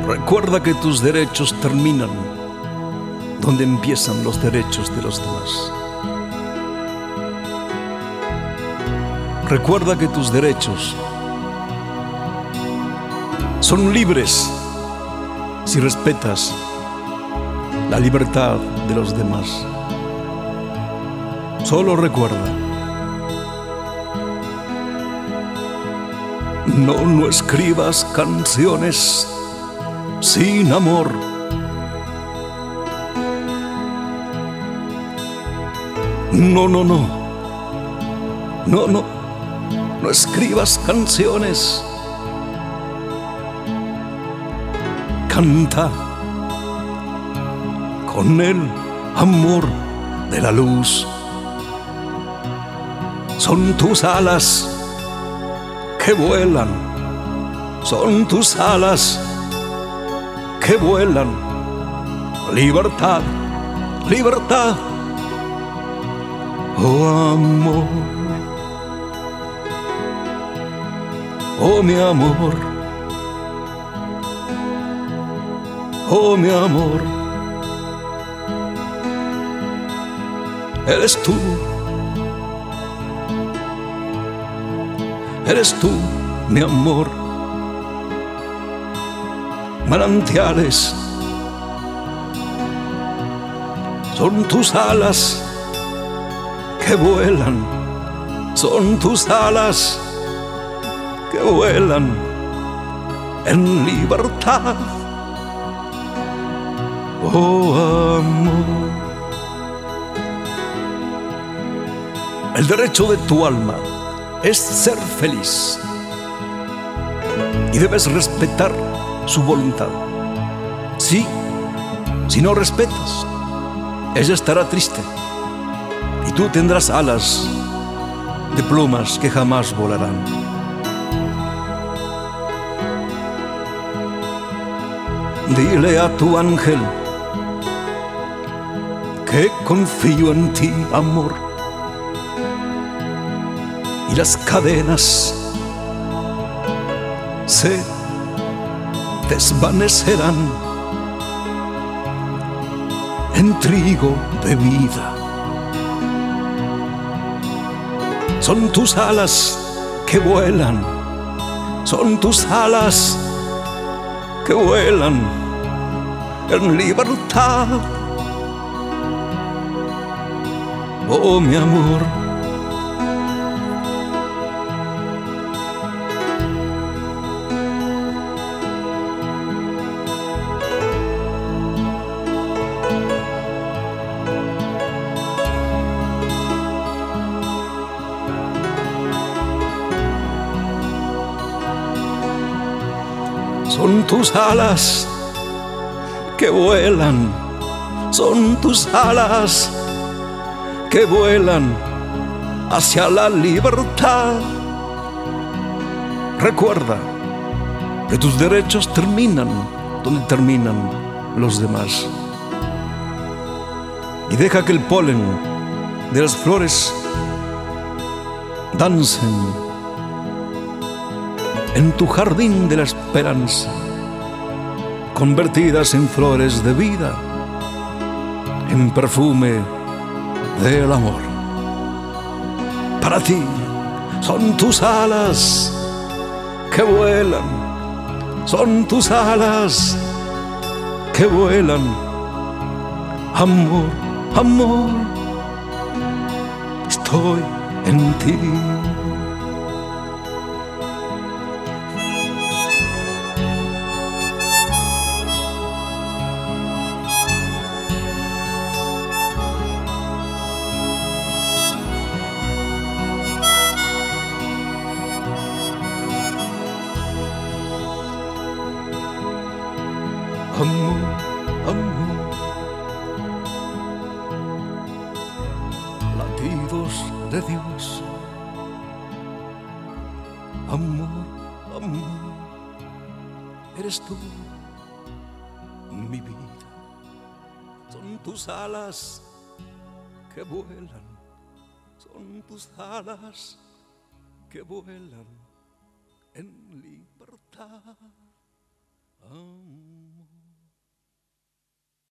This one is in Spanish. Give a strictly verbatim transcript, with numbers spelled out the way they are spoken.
Recuerda que tus derechos terminan donde empiezan los derechos de los demás. Recuerda que tus derechos son libres si respetas la libertad de los demás. Solo recuerda, no, no escribas canciones sin amor. No, no, no. No, no. No escribas canciones. Canta con el amor de la luz. Son tus alas que vuelan. Son tus alas que vuelan. Libertad, libertad. Oh amor, oh mi amor, oh mi amor, eres tú, eres tú mi amor. Manantiales son tus alas que vuelan, son tus alas que vuelan en libertad. Oh amor, el derecho de tu alma es ser feliz y debes respetar su voluntad. Sí, si no respetas, ella estará triste y tú tendrás alas de plumas que jamás volarán. Dile a tu ángel que confío en ti, amor, y las cadenas se desvanecerán en trigo de vida. Son tus alas que vuelan, son tus alas que vuelan en libertad. Oh mi amor, son tus alas que vuelan, son tus alas que vuelan hacia la libertad. Recuerda que tus derechos terminan donde terminan los demás. Y deja que el polen de las flores dancen en tu jardín de la esperanza, convertidas en flores de vida, en perfume del amor. Para ti son tus alas que vuelan, son tus alas que vuelan. Amor, amor, estoy en ti. Amor, amor, latidos de Dios. Amor, amor, eres tú, mi vida. Son tus alas que vuelan, son tus alas que vuelan en libertad. Amor.